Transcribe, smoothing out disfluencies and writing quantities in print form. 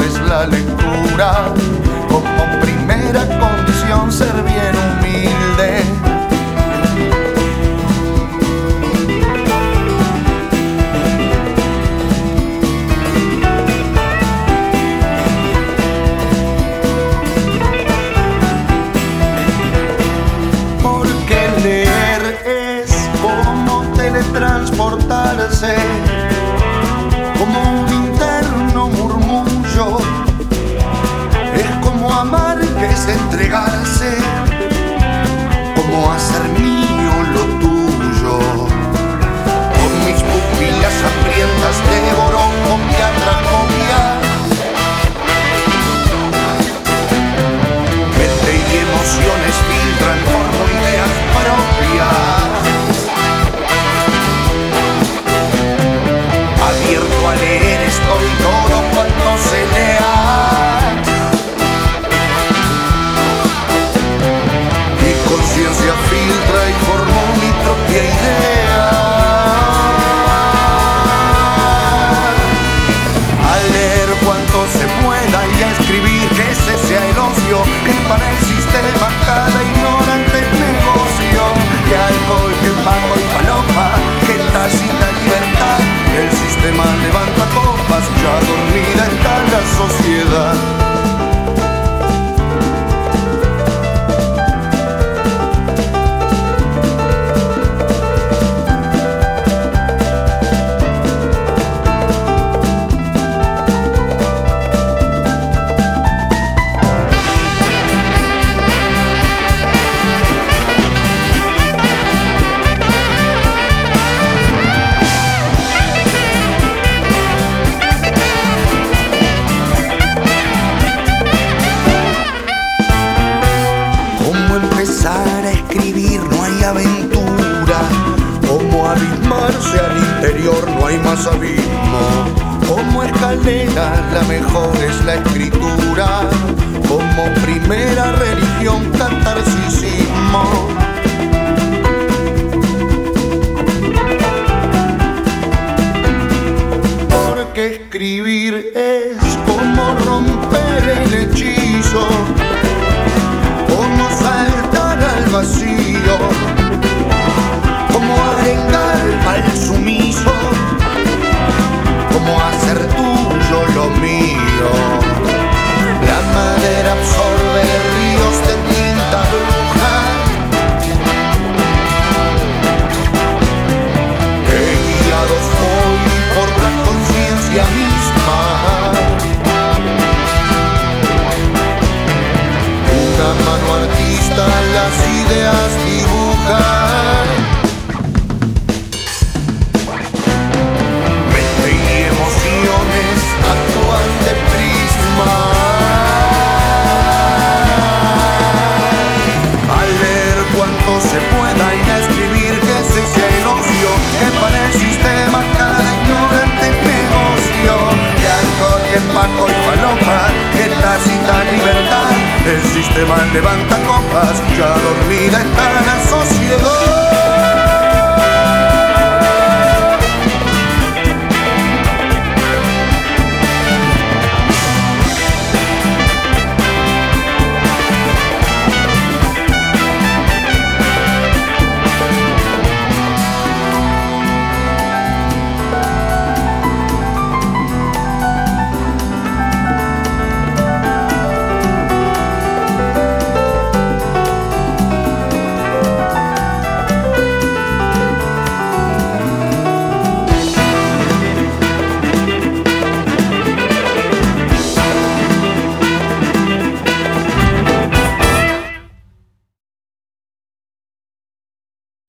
es la lectura, como primera condición ser bien humilde. Porque leer es como teletransportarse, como un interno murmullo. Es como amar que es entregarse, como hacer mío lo tuyo. Con mis pupilas hambrientas devoro copia tras copia. Mente y emociones filtran, formo ideas propias. Abierto a leer estoy todo cuanto se lea. Mi conciencia filtra y formó mi propia idea. A leer cuanto se pueda y a escribir que ese sea el ocio, que para el sistema cada ignorante es negocio. Que alcohol, que pago y palopa, que tácita libertad. El sistema levanta copas, ya dormida está la sociedad. Empezar a escribir no hay aventura, como abismarse al interior no hay más abismo, como escalera la mejor es la escritura, como primera religión catarsicismo. Porque escribir es como romper el hechizo, como saltar al vacío, como arengar al sumiso, como hacer tuyo lo mío. La madera absorbe ríos de tinta bruja, que guiados hoy por la conciencia misma. Una mano artista las ideas dibuja. Mente y emociones actúan de prisma. A leer cuanto se pueda y a escribir que ese sea el ocio, que para el sistema cada ignorante es negocio. Que alcohol, que paco y falopa, que tácita libertad. El sistema levanta copas, ya dormida está la sociedad.